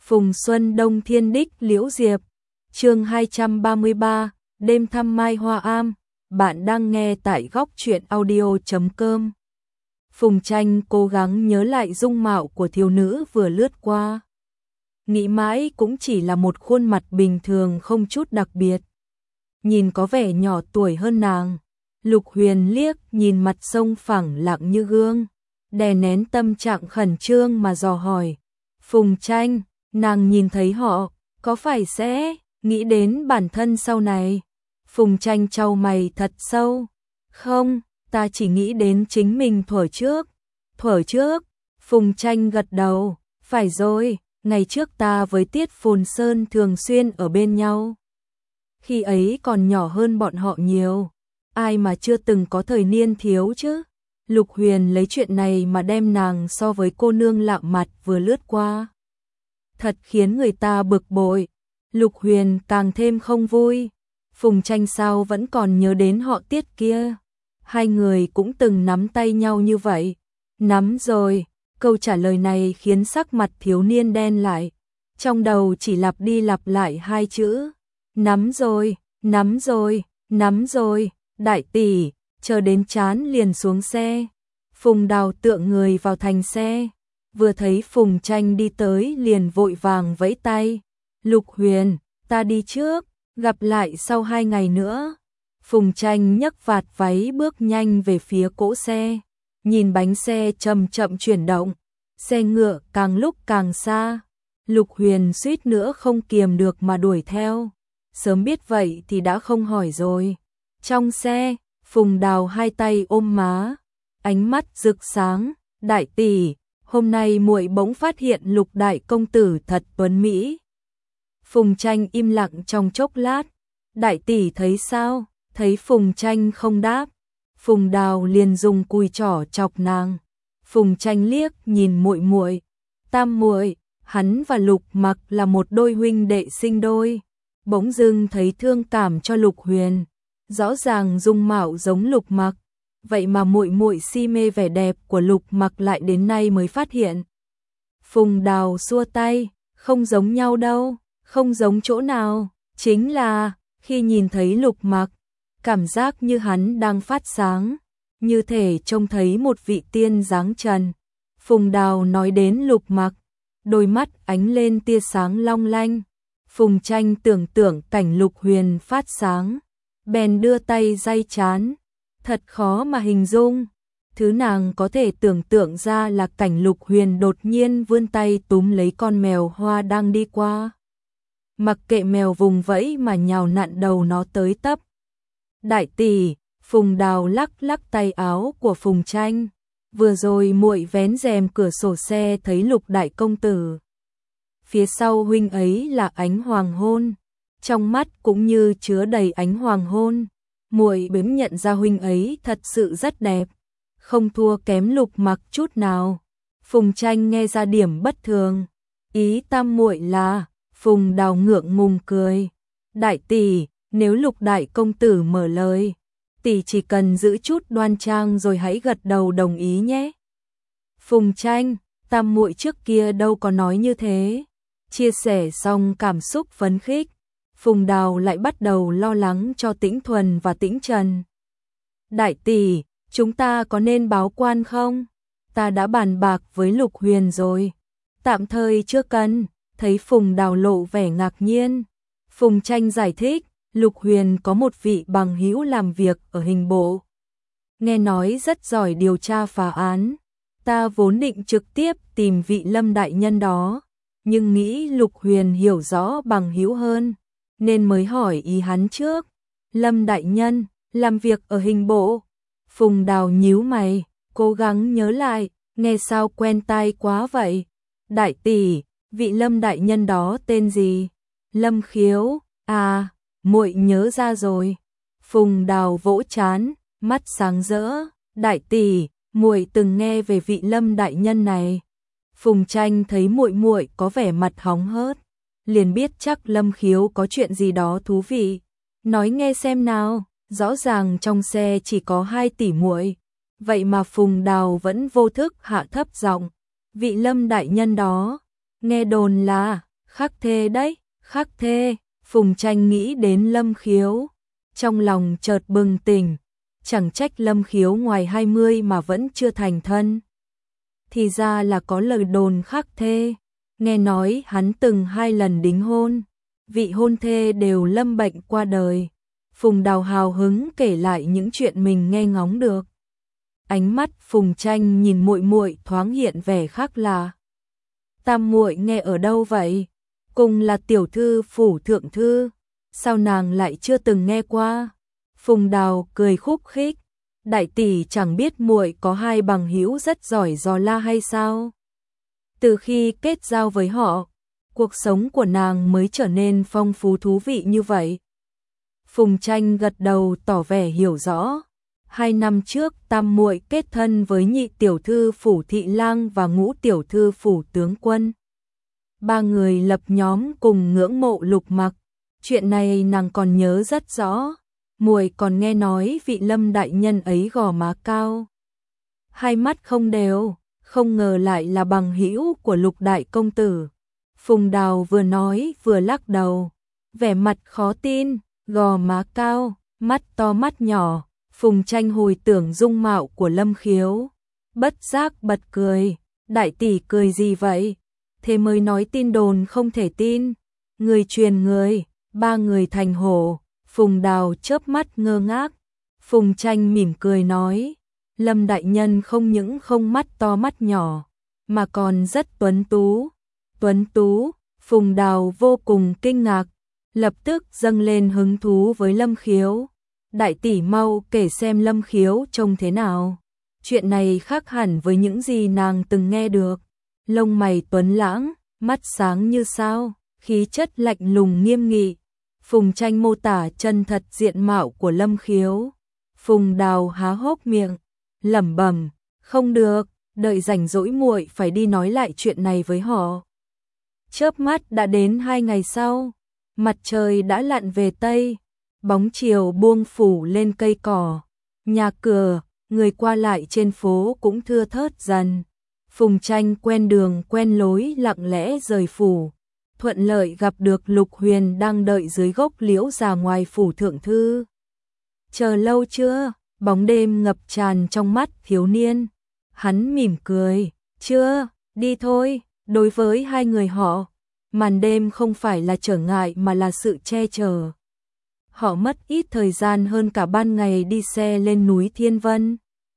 Phùng Xuân Đông Thiên Đích Liễu Diệp. Chương 233, đêm thăm Mai Hoa Am. Bạn đang nghe tại góc truyện audio.com. Phùng Tranh cố gắng nhớ lại dung mạo của thiếu nữ vừa lướt qua. Nghĩ mãi cũng chỉ là một khuôn mặt bình thường không chút đặc biệt. Nhìn có vẻ nhỏ tuổi hơn nàng. Lục Huyền liếc nhìn mặt sông phẳng lặng như gương, đè nén tâm trạng khẩn trương mà dò hỏi. Phùng Tranh, nàng nhìn thấy họ, có phải sẽ nghĩ đến bản thân sau này? Phùng Tranh chau mày thật sâu. Không, ta chỉ nghĩ đến chính mình thuở trước. Thuở trước, Phùng Tranh gật đầu. Phải rồi, ngày trước ta với Tiết Phồn Sơn thường xuyên ở bên nhau. Khi ấy còn nhỏ hơn bọn họ nhiều. Ai mà chưa từng có thời niên thiếu chứ? Lục Huyền lấy chuyện này mà đem nàng so với cô nương lạ mặt vừa lướt qua. Thật khiến người ta bực bội. Lục Huyền càng thêm không vui. Phùng Tranh sao vẫn còn nhớ đến họ Tiết kia? Hai người cũng từng nắm tay nhau như vậy. Nắm rồi. Câu trả lời này khiến sắc mặt thiếu niên đen lại. Trong đầu chỉ lặp đi lặp lại hai chữ. Nắm rồi, nắm rồi, nắm rồi. Đại tỷ, chờ đến chán liền xuống xe. Phùng Đào tựa người vào thành xe. Vừa thấy Phùng Tranh đi tới liền vội vàng vẫy tay. Lục Huyền, ta đi trước, gặp lại sau 2 ngày nữa. Phùng Tranh nhấc vạt váy bước nhanh về phía cỗ xe. Nhìn bánh xe chậm chậm chuyển động. Xe ngựa càng lúc càng xa. Lục Huyền suýt nữa không kiềm được mà đuổi theo. Sớm biết vậy thì đã không hỏi rồi. Trong xe, Phùng Đào hai tay ôm má, ánh mắt rực sáng. Đại tỷ, hôm nay muội bỗng phát hiện Lục đại công tử thật tuấn mỹ. Phùng Tranh im lặng trong chốc lát. Đại tỷ thấy sao? Thấy Phùng Tranh không đáp, Phùng Đào liền dùng cùi trỏ chọc nàng. Phùng Tranh liếc nhìn muội muội, tam muội, hắn và Lục Mặc là một đôi huynh đệ sinh đôi. Bỗng dưng thấy thương cảm cho Lục Huyền. Rõ ràng dung mạo giống Lục Mặc, vậy mà muội muội si mê vẻ đẹp của Lục Mặc lại đến nay mới phát hiện. Phùng Đào xua tay, không giống nhau đâu, không giống chỗ nào, chính là khi nhìn thấy Lục Mặc, cảm giác như hắn đang phát sáng, như thể trông thấy một vị tiên dáng trần. Phùng Đào nói đến Lục Mặc, đôi mắt ánh lên tia sáng long lanh. Phùng Tranh tưởng tượng cảnh Lục Huyền phát sáng, bèn đưa tay day chán. Thật khó mà hình dung. Thứ nàng có thể tưởng tượng ra là cảnh Lục Huyền đột nhiên vươn tay túm lấy con mèo hoa đang đi qua. Mặc kệ mèo vùng vẫy mà nhào nặn đầu nó tới tấp. Đại tỷ, Phùng Đào lắc lắc tay áo của Phùng Tranh. Vừa rồi muội vén rèm cửa sổ xe thấy Lục đại công tử. Phía sau huynh ấy là ánh hoàng hôn, trong mắt cũng như chứa đầy ánh hoàng hôn. Muội bỗng nhận ra huynh ấy thật sự rất đẹp, không thua kém Lục Mặc chút nào. Phùng Tranh nghe ra điểm bất thường. Ý tam muội là? Phùng Đào ngượng ngùng cười. Đại tỷ, nếu Lục đại công tử mở lời, tỷ chỉ cần giữ chút đoan trang rồi hãy gật đầu đồng ý nhé. Phùng Tranh, tam muội trước kia đâu có nói như thế. Chia sẻ xong cảm xúc phấn khích, Phùng Đào lại bắt đầu lo lắng cho Tĩnh Thuần và Tĩnh Trần. Đại tỷ, chúng ta có nên báo quan không? Ta đã bàn bạc với Lục Huyền rồi. Tạm thời chưa cần. Thấy Phùng Đào lộ vẻ ngạc nhiên, Phùng Tranh giải thích, Lục Huyền có một vị bằng hữu làm việc ở hình bộ. Nghe nói rất giỏi điều tra phá án. Ta vốn định trực tiếp tìm vị Lâm đại nhân đó, nhưng nghĩ Lục Huyền hiểu rõ bằng hữu hơn, nên mới hỏi ý hắn trước. Lâm đại nhân, làm việc ở hình bộ. Phùng Đào nhíu mày, cố gắng nhớ lại, nghe sao quen tai quá vậy. Đại tỷ, vị Lâm đại nhân đó tên gì? Lâm Khiếu. À, muội nhớ ra rồi. Phùng Đào vỗ trán, mắt sáng rỡ. Đại tỷ, muội từng nghe về vị Lâm đại nhân này. Phùng Tranh thấy muội muội có vẻ mặt hóng hớt, liền biết chắc Lâm Khiếu có chuyện gì đó thú vị. Nói nghe xem nào. Rõ ràng trong xe chỉ có 2 tỷ muội, vậy mà Phùng Đào vẫn vô thức hạ thấp giọng. Vị Lâm đại nhân đó, nghe đồn là Khắc thê đấy, khắc thê. Phùng Tranh nghĩ đến Lâm Khiếu, trong lòng chợt bừng tỉnh, chẳng trách Lâm Khiếu ngoài 20 mà vẫn chưa thành thân. Thì ra là có lời đồn khắc thê, nghe nói hắn từng 2 lần đính hôn, vị hôn thê đều lâm bệnh qua đời. Phùng Đào hào hứng kể lại những chuyện mình nghe ngóng được. Ánh mắt Phùng Tranh nhìn muội muội thoáng hiện vẻ khác lạ. Tam muội nghe ở đâu vậy? Cùng là tiểu thư phủ thượng thư, sao nàng lại chưa từng nghe qua? Phùng Đào cười khúc khích, đại tỷ chẳng biết muội có 2 bằng hữu rất giỏi giò la hay sao? Từ khi kết giao với họ, cuộc sống của nàng mới trở nên phong phú thú vị như vậy. Phùng Tranh gật đầu tỏ vẻ hiểu rõ. 2 năm trước tam muội kết thân với nhị tiểu thư phủ thị lang và ngũ tiểu thư phủ tướng quân. 3 người lập nhóm cùng ngưỡng mộ Lục Mặc. Chuyện này nàng còn nhớ rất rõ. Muội còn nghe nói vị Lâm đại nhân ấy gò má cao, 2 mắt không đều, không ngờ lại là bằng hữu của Lục đại công tử. Phùng Đào vừa nói vừa lắc đầu, vẻ mặt khó tin. Gò má cao, mắt to mắt nhỏ. Phùng Tranh hồi tưởng dung mạo của Lâm Khiếu, bất giác bật cười. Đại tỷ cười gì vậy? Thế mới nói tin đồn không thể tin. Người truyền người, 3 người thành hổ. Phùng Đào chớp mắt ngơ ngác. Phùng Tranh mỉm cười nói, Lâm đại nhân không những không mắt to mắt nhỏ, mà còn rất tuấn tú. Tuấn tú, Phùng Đào vô cùng kinh ngạc, lập tức dâng lên hứng thú với Lâm Khiếu. Đại tỷ mau kể xem Lâm Khiếu trông thế nào. Chuyện này khác hẳn với những gì nàng từng nghe được. Lông mày tuấn lãng, mắt sáng như sao, khí chất lạnh lùng nghiêm nghị. Phùng Tranh mô tả chân thật diện mạo của Lâm Khiếu. Phùng Đào há hốc miệng, lẩm bẩm, không được, đợi rảnh rỗi muội phải đi nói lại chuyện này với họ. Chớp mắt đã đến 2 ngày sau, mặt trời đã lặn về tây, bóng chiều buông phủ lên cây cỏ, nhà cửa, người qua lại trên phố cũng thưa thớt dần. Phùng Tranh quen đường quen lối lặng lẽ rời phủ, thuận lợi gặp được Lục Huyền đang đợi dưới gốc liễu già ngoài phủ thượng thư. Chờ lâu chưa? Bóng đêm ngập tràn trong mắt thiếu niên. Hắn mỉm cười, chưa, đi thôi. Đối với 2 người họ, màn đêm không phải là trở ngại mà là sự che chở. Họ mất ít thời gian hơn cả ban ngày đi xe lên núi Thiên Vân.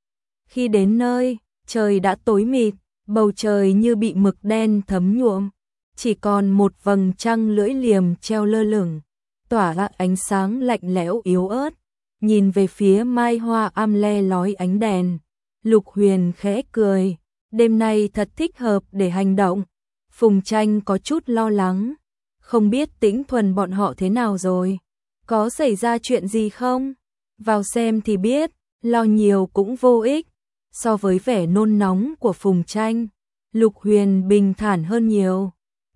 Khi đến nơi, trời đã tối mịt, bầu trời như bị mực đen thấm nhuộm, chỉ còn một vầng trăng lưỡi liềm treo lơ lửng, tỏa ra ánh sáng lạnh lẽo yếu ớt. Nhìn về phía Mai Hoa Am le lói ánh đèn, Lục Huyền khẽ cười, đêm nay thật thích hợp để hành động. Phùng Tranh có chút lo lắng, không biết Tĩnh Thuần bọn họ thế nào rồi, có xảy ra chuyện gì không? Vào xem thì biết, lo nhiều cũng vô ích. So với vẻ nôn nóng của Phùng Tranh, Lục Huyền bình thản hơn nhiều.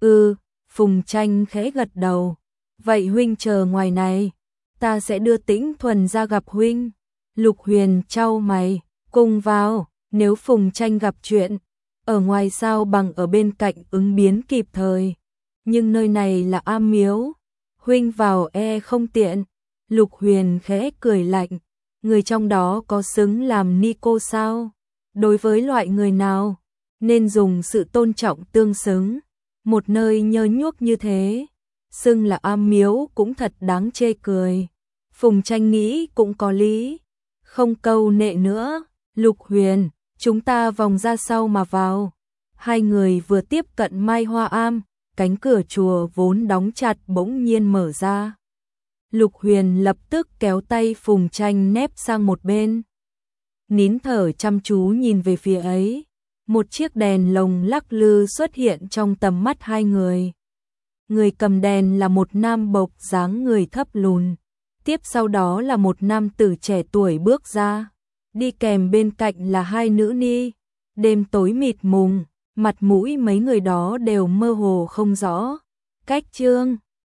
Phùng Tranh khẽ gật đầu. Vậy huynh chờ ngoài này, ta sẽ đưa Tĩnh Thuần ra gặp huynh. Lục Huyền chau mày, cùng vào, nếu Phùng Tranh gặp chuyện, ở ngoài sao bằng ở bên cạnh ứng biến kịp thời. Nhưng nơi này là am miếu, huynh vào không tiện. Lục Huyền khẽ cười lạnh, người trong đó có xứng làm ni cô sao? Đối với loại người nào, nên dùng sự tôn trọng tương xứng. Một nơi nhơ nhuốc như thế, xưng là am miếu cũng thật đáng chê cười. Phùng Tranh nghĩ cũng có lý, không câu nệ nữa. Lục Huyền, chúng ta vòng ra sau mà vào. 2 người vừa tiếp cận Mai Hoa Am, cánh cửa chùa vốn đóng chặt bỗng nhiên mở ra. Lục Huyền lập tức kéo tay Phùng Tranh nép sang một bên, nín thở chăm chú nhìn về phía ấy. Một chiếc đèn lồng lắc lư xuất hiện trong tầm mắt 2 người. Người cầm đèn là một nam bộc dáng người thấp lùn, tiếp sau đó là một nam tử trẻ tuổi bước ra, đi kèm bên cạnh là 2 nữ ni. Đêm tối mịt mùng, mặt mũi mấy người đó đều mơ hồ không rõ. Cách Trương